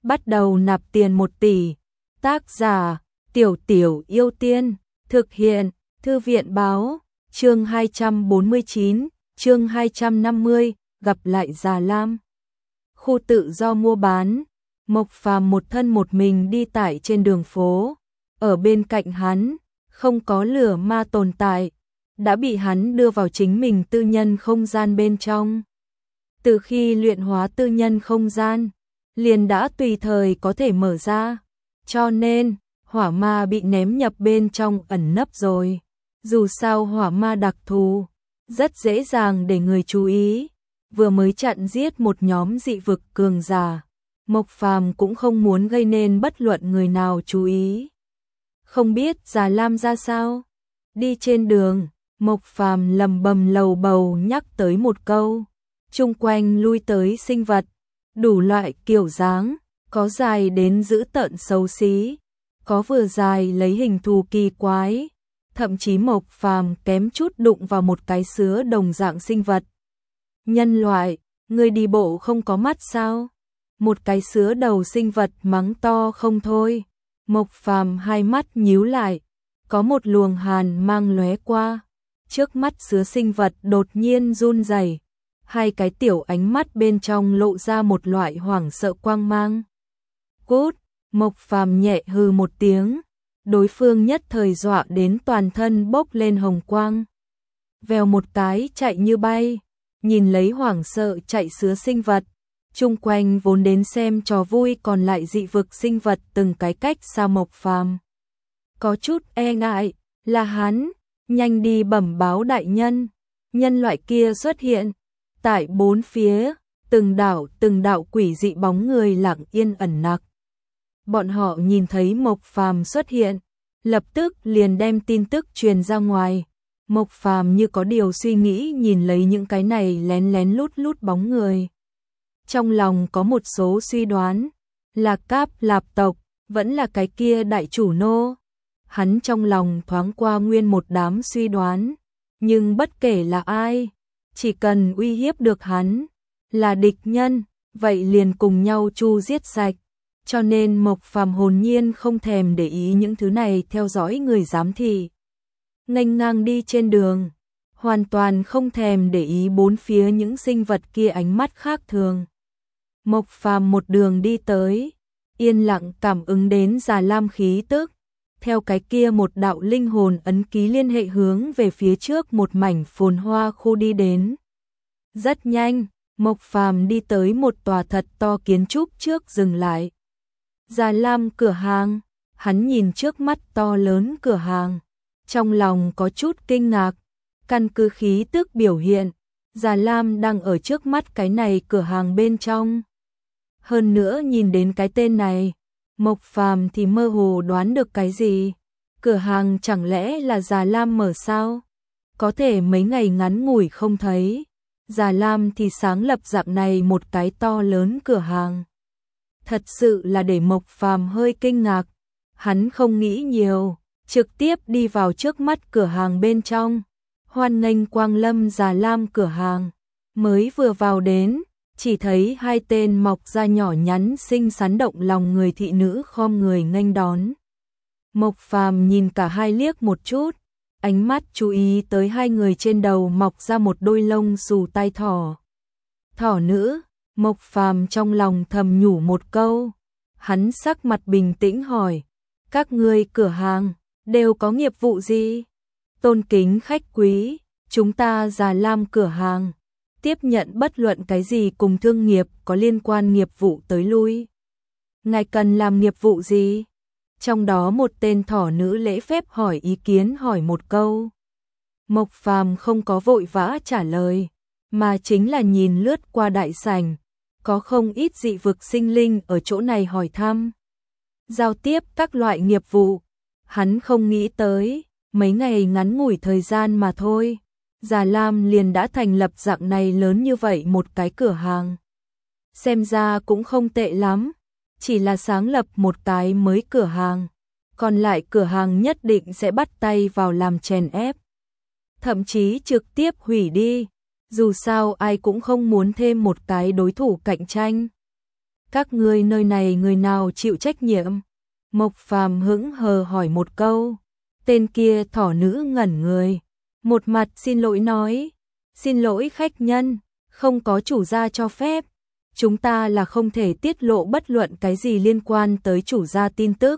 bắt đầu nạp tiền 1 tỷ. Tác giả: Tiểu Tiểu Yêu Tiên, thực hiện: Thư viện báo, chương 249, chương 250, gặp lại Già Lam. Khu tự do mua bán, Mộc Phàm một thân một mình đi tại trên đường phố, ở bên cạnh hắn, không có lửa ma tồn tại, đã bị hắn đưa vào chính mình tư nhân không gian bên trong. Từ khi luyện hóa tư nhân không gian, liền đã tùy thời có thể mở ra, cho nên hỏa ma bị ném nhập bên trong ẩn nấp rồi. Dù sao hỏa ma đặc thù, rất dễ dàng để người chú ý, vừa mới chặn giết một nhóm dị vực cường giả, Mộc Phàm cũng không muốn gây nên bất luận người nào chú ý. Không biết Già Lam ra sao? Đi trên đường, Mộc Phàm lầm bầm lầu bầu nhắc tới một câu. Chung quanh lui tới sinh vật, đủ loại kiểu dáng, có dài đến dữ tợn xấu xí, có vừa dài lấy hình thù kỳ quái, thậm chí Mộc Phàm kém chút đụng vào một cái sứa đồng dạng sinh vật. Nhân loại, người đi bộ không có mắt sao? Một cái sứa đầu sinh vật mắng to không thôi. Mộc Phàm hai mắt nhíu lại, có một luồng hàn mang lóe qua, trước mắt sứa sinh vật đột nhiên run rẩy, hai cái tiểu ánh mắt bên trong lộ ra một loại hoảng sợ quang mang. Cút, Mộc Phàm nhẹ hừ một tiếng, đối phương nhất thời dọa đến toàn thân bốc lên hồng quang. Vèo một cái chạy như bay, nhìn lấy hoảng sợ chạy sứa sinh vật, chung quanh vốn đến xem trò vui còn lại dị vực sinh vật từng cái cách xa Mộc Phàm. Có chút e ngại, là hắn, nhanh đi bẩm báo đại nhân, nhân loại kia xuất hiện. Tại bốn phía, từng đạo quỷ dị bóng người lặng yên ẩn nặc. Bọn họ nhìn thấy Mộc Phàm xuất hiện, lập tức liền đem tin tức truyền ra ngoài. Mộc Phàm như có điều suy nghĩ nhìn lấy những cái này lén lén lút lút bóng người. Trong lòng có một số suy đoán, là Cáp Lạp tộc, vẫn là cái kia đại chủ nô. Hắn trong lòng thoáng qua nguyên một đám suy đoán, nhưng bất kể là ai, chỉ cần uy hiếp được hắn, là địch nhân, vậy liền cùng nhau chu giết sạch. Cho nên Mộc Phàm hồn nhiên không thèm để ý những thứ này theo dõi người giám thị. Nghênh ngang đi trên đường, hoàn toàn không thèm để ý bốn phía những sinh vật kia ánh mắt khác thường. Mộc Phàm một đường đi tới, yên lặng cảm ứng đến Già Lam khí tức, theo cái kia một đạo linh hồn ấn ký liên hệ hướng về phía trước một mảnh phồn hoa khu đi đến. Rất nhanh, Mộc Phàm đi tới một tòa thật to kiến trúc trước dừng lại. Già Lam cửa hàng, hắn nhìn trước mắt to lớn cửa hàng, trong lòng có chút kinh ngạc, căn cứ khí tức biểu hiện, Già Lam đang ở trước mắt cái này cửa hàng bên trong. Hơn nữa nhìn đến cái tên này, Mộc Phàm thì mơ hồ đoán được cái gì, cửa hàng chẳng lẽ là Già Lam mở sao? Có thể mấy ngày ngắn ngủi không thấy, Già Lam thì sáng lập dạng này một cái to lớn cửa hàng. Thật sự là để Mộc Phàm hơi kinh ngạc, hắn không nghĩ nhiều, trực tiếp đi vào trước mắt cửa hàng bên trong. Hoan nghênh quang lâm Già Lam cửa hàng. Mới vừa vào đến, chỉ thấy hai tên mọc da nhỏ nhắn xinh xắn động lòng người thị nữ khom người nghênh đón. Mộc Phàm nhìn cả hai liếc một chút, ánh mắt chú ý tới hai người trên đầu mọc ra một đôi lông xù tai thỏ. Thỏ nữ, Mộc Phàm trong lòng thầm nhủ một câu, hắn sắc mặt bình tĩnh hỏi, các ngươi cửa hàng đều có nghiệp vụ gì? Tôn kính khách quý, chúng ta Già Lam cửa hàng tiếp nhận bất luận cái gì cùng thương nghiệp có liên quan nghiệp vụ tới lui. Ngài cần làm nghiệp vụ gì? Trong đó một tên thỏ nữ lễ phép hỏi ý kiến hỏi một câu. Mộc Phàm không có vội vã trả lời, mà chính là nhìn lướt qua đại sảnh, có không ít dị vực sinh linh ở chỗ này hỏi thăm. Giao tiếp các loại nghiệp vụ, hắn không nghĩ tới, mấy ngày ngắn ngủi thời gian mà thôi, Già Lam liền đã thành lập dạng này lớn như vậy một cái cửa hàng. Xem ra cũng không tệ lắm, chỉ là sáng lập một cái mới cửa hàng, còn lại cửa hàng nhất định sẽ bắt tay vào làm chèn ép. Thậm chí trực tiếp hủy đi, dù sao ai cũng không muốn thêm một cái đối thủ cạnh tranh. Các ngươi nơi này người nào chịu trách nhiệm? Mộc Phàm hững hờ hỏi một câu. Tên kia thỏ nữ ngẩn người, một mặt xin lỗi nói, xin lỗi khách nhân, không có chủ gia cho phép, chúng ta là không thể tiết lộ bất luận cái gì liên quan tới chủ gia tin tức.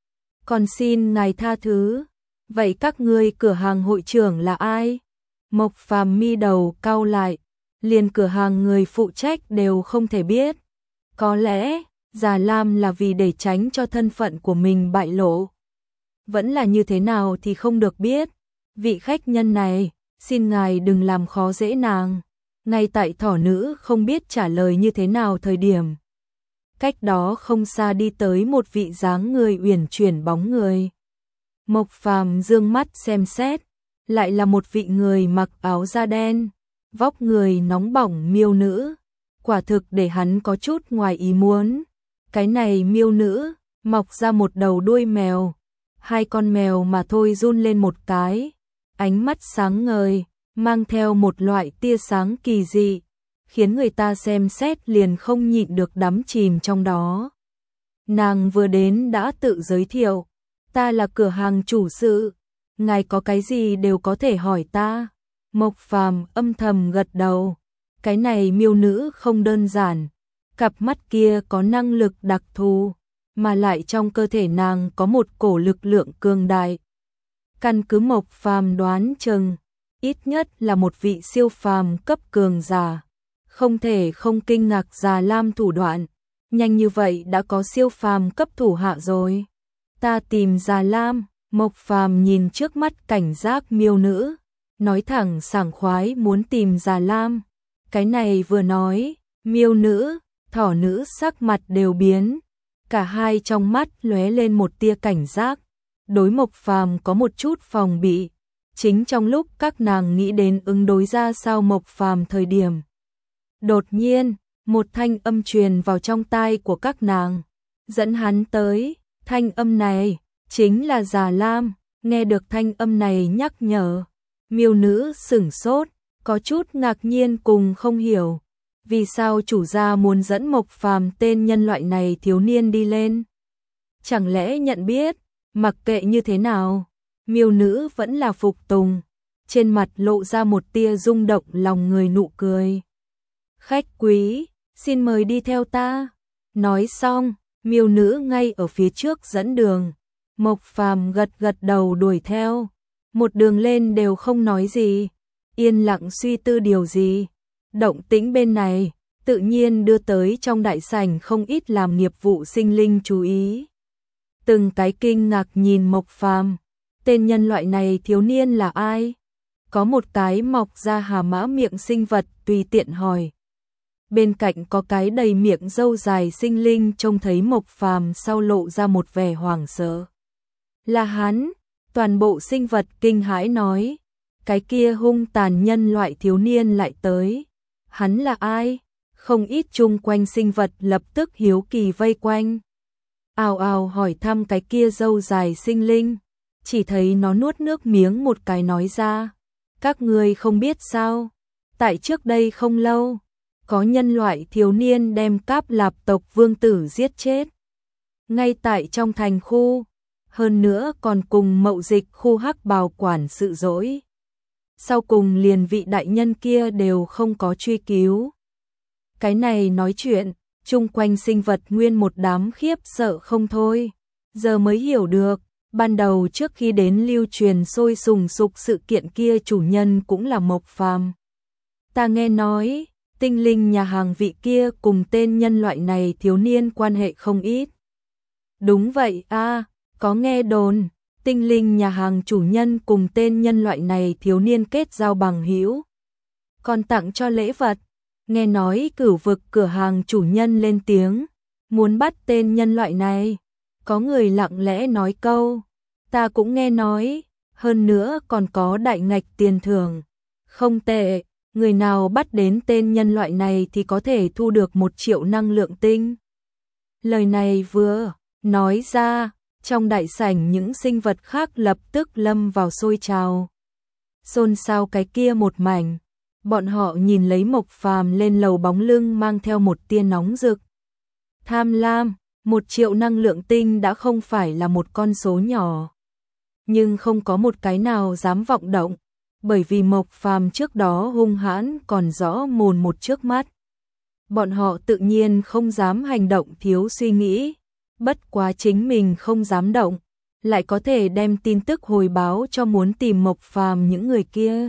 Còn xin ngài tha thứ. Vậy các ngươi cửa hàng hội trưởng là ai? Mộc Phàm mi đầu cau lại, liền cửa hàng người phụ trách đều không thể biết. Có lẽ Già Lam là vì để tránh cho thân phận của mình bại lộ. Vẫn là như thế nào thì không được biết. Vị khách nhân này, xin ngài đừng làm khó dễ nàng. Ngay tại thỏ nữ không biết trả lời như thế nào thời điểm. Cách đó không xa đi tới một vị dáng người uyển chuyển bóng người. Mộc Phàm dương mắt xem xét, lại là một vị người mặc áo da đen, vóc người nóng bỏng miêu nữ. Quả thực để hắn có chút ngoài ý muốn. Cái này miêu nữ, mọc ra một đầu đuôi mèo. Hai con mèo mà thôi run lên một cái. Ánh mắt sáng ngời, mang theo một loại tia sáng kỳ dị, khiến người ta xem xét liền không nhịn được đắm chìm trong đó. Nàng vừa đến đã tự giới thiệu, ta là cửa hàng chủ sự, ngài có cái gì đều có thể hỏi ta. Mộc Phàm âm thầm gật đầu, cái này miêu nữ không đơn giản, cặp mắt kia có năng lực đặc thù, mà lại trong cơ thể nàng có một cổ lực lượng cường đại. Căn cứ Mộc Phàm đoán chừng, ít nhất là một vị siêu phàm cấp cường giả. Không thể không kinh ngạc Già Lam thủ đoạn, nhanh như vậy đã có siêu phàm cấp thủ hạ rồi. Ta tìm Già Lam. Mộc Phàm nhìn trước mắt cảnh giác miêu nữ, nói thẳng sảng khoái muốn tìm Già Lam. Cái này vừa nói, miêu nữ, thỏ nữ sắc mặt đều biến, cả hai trong mắt lóe lên một tia cảnh giác, đối Mộc Phàm có một chút phòng bị. Chính trong lúc các nàng nghĩ đến ứng đối ra sao Mộc Phàm thời điểm, đột nhiên, một thanh âm truyền vào trong tai của các nàng, dẫn hắn tới. Thanh âm này chính là Già Lam. Nghe được thanh âm này nhắc nhở, miêu nữ sửng sốt, có chút ngạc nhiên cùng không hiểu, vì sao chủ gia muốn dẫn Mộc Phàm tên nhân loại này thiếu niên đi lên. Chẳng lẽ nhận biết, mặc kệ như thế nào, miêu nữ vẫn là phục tùng, trên mặt lộ ra một tia rung động lòng người nụ cười. Khách quý, xin mời đi theo ta. Nói xong, miêu nữ ngay ở phía trước dẫn đường. Mộc Phàm gật gật đầu đuổi theo, một đường lên đều không nói gì, yên lặng suy tư điều gì. Động tĩnh bên này, tự nhiên đưa tới trong đại sảnh không ít làm nghiệp vụ sinh linh chú ý. Từng cái kinh ngạc nhìn Mộc Phàm, tên nhân loại này thiếu niên là ai? Có một cái mọc ra hà mã miệng sinh vật tùy tiện hỏi. Bên cạnh có cái đầy miệng râu dài sinh linh trông thấy Mộc Phàm sau lộ ra một vẻ hoảng sợ. Là hắn, toàn bộ sinh vật kinh hãi nói, cái kia hung tàn nhân loại thiếu niên lại tới. Hắn là ai? Không ít chung quanh sinh vật lập tức hiếu kỳ vây quanh. Ào ào hỏi thăm cái kia râu dài sinh linh, chỉ thấy nó nuốt nước miếng một cái nói ra. Các ngươi không biết sao? Tại trước đây không lâu, có nhân loại thiếu niên đem Cáp Lạp tộc vương tử giết chết. Ngay tại trong thành khu, hơn nữa còn cùng mậu dịch khu hắc bào quản sự dỗi. Sau cùng liền vị đại nhân kia đều không có truy cứu. Cái này nói chuyện, chung quanh sinh vật nguyên một đám khiếp sợ không thôi. Giờ mới hiểu được, ban đầu trước khi đến lưu truyền sôi sùng sục sự kiện kia chủ nhân cũng là Mộc Phàm. Ta nghe nói, tinh linh nhà hàng vị kia cùng tên nhân loại này thiếu niên quan hệ không ít. Đúng vậy a, có nghe đồn, tinh linh nhà hàng chủ nhân cùng tên nhân loại này thiếu niên kết giao bằng hữu, còn tặng cho lễ vật. Nghe nói Cửu Vực cửa hàng chủ nhân lên tiếng, muốn bắt tên nhân loại này. Có người lặng lẽ nói câu, ta cũng nghe nói, hơn nữa còn có đại ngạch tiền thưởng. Không tệ, người nào bắt đến tên nhân loại này thì có thể thu được 1 triệu năng lượng tinh. Lời này vừa nói ra, trong đại sảnh những sinh vật khác lập tức lâm vào sôi trào. Xôn xao cái kia một mảnh, bọn họ nhìn lấy Mộc Phàm lên lầu bóng lưng mang theo một tia nóng rực. Tham lam, 1 triệu năng lượng tinh đã không phải là một con số nhỏ. Nhưng không có một cái nào dám vọng động, bởi vì Mộc Phàm trước đó hung hãn còn rõ mồn một trước mắt. Bọn họ tự nhiên không dám hành động thiếu suy nghĩ, bất quá chính mình không dám động, lại có thể đem tin tức hồi báo cho muốn tìm Mộc Phàm những người kia.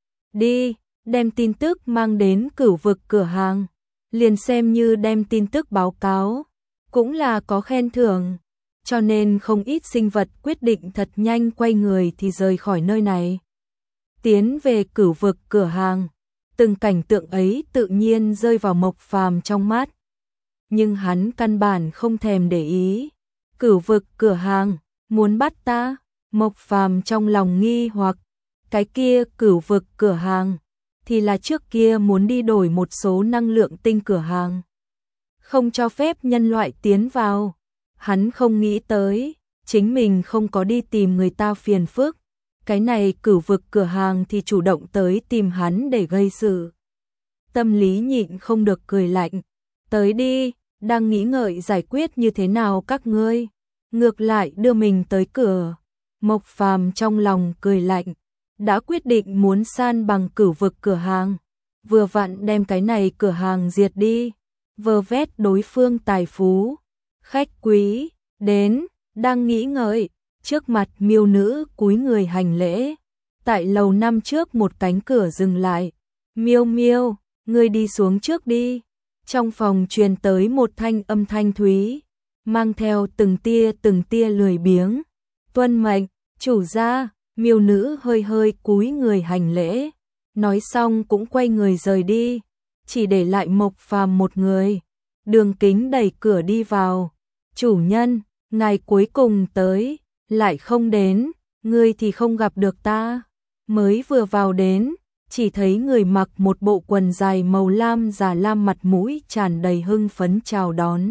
Đi, đem tin tức mang đến Cửu Vực cửa hàng, liền xem như đem tin tức báo cáo, cũng là có khen thưởng, cho nên không ít sinh vật quyết định thật nhanh quay người thì rời khỏi nơi này. Tiến về Cửu Vực cửa hàng, từng cảnh tượng ấy tự nhiên rơi vào Mộc Phàm trong mắt. Nhưng hắn căn bản không thèm để ý. Cửu Vực cửa hàng, muốn bắt ta? Mộc Phàm trong lòng nghi hoặc, cái kia Cửu Vực cửa hàng thì là trước kia muốn đi đổi một số năng lượng tinh cửa hàng, không cho phép nhân loại tiến vào. Hắn không nghĩ tới, chính mình không có đi tìm người ta phiền phức, cái này Cửu Vực cửa hàng thì chủ động tới tìm hắn để gây sự. Tâm lý nhịn không được cười lạnh, tới đi, đang nghĩ ngợi giải quyết như thế nào các ngươi, ngược lại đưa mình tới cửa. Mộc Phàm trong lòng cười lạnh, đã quyết định muốn san bằng Cửu Vực cửa hàng, vừa vặn đem cái này cửa hàng diệt đi, vơ vét đối phương tài phú. Khách quý đến, đang nghĩ ngợi, trước mặt miêu nữ cúi người hành lễ. Tại lầu 5 trước một cánh cửa dừng lại. Miêu miêu, ngươi đi xuống trước đi. Trong phòng truyền tới một thanh âm thanh thúy, mang theo từng tia lười biếng. Tuân mệnh, chủ gia. Miêu nữ hơi hơi cúi người hành lễ, nói xong cũng quay người rời đi, chỉ để lại Mộc Phàm một người. Đường Kính đẩy cửa đi vào. Chủ nhân, ngài cuối cùng tới, lại không đến, ngươi thì không gặp được ta. Mới vừa vào đến, chỉ thấy người mặc một bộ quần dài màu lam già lam, mặt mũi tràn đầy hưng phấn chào đón.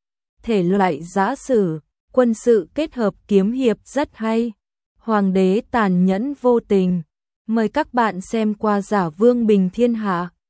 Thể loại giã sử, quân sự kết hợp kiếm hiệp rất hay. Hoàng đế tàn nhẫn vô tình. Mời các bạn xem qua Giả Vương Bình Thiên Hạ.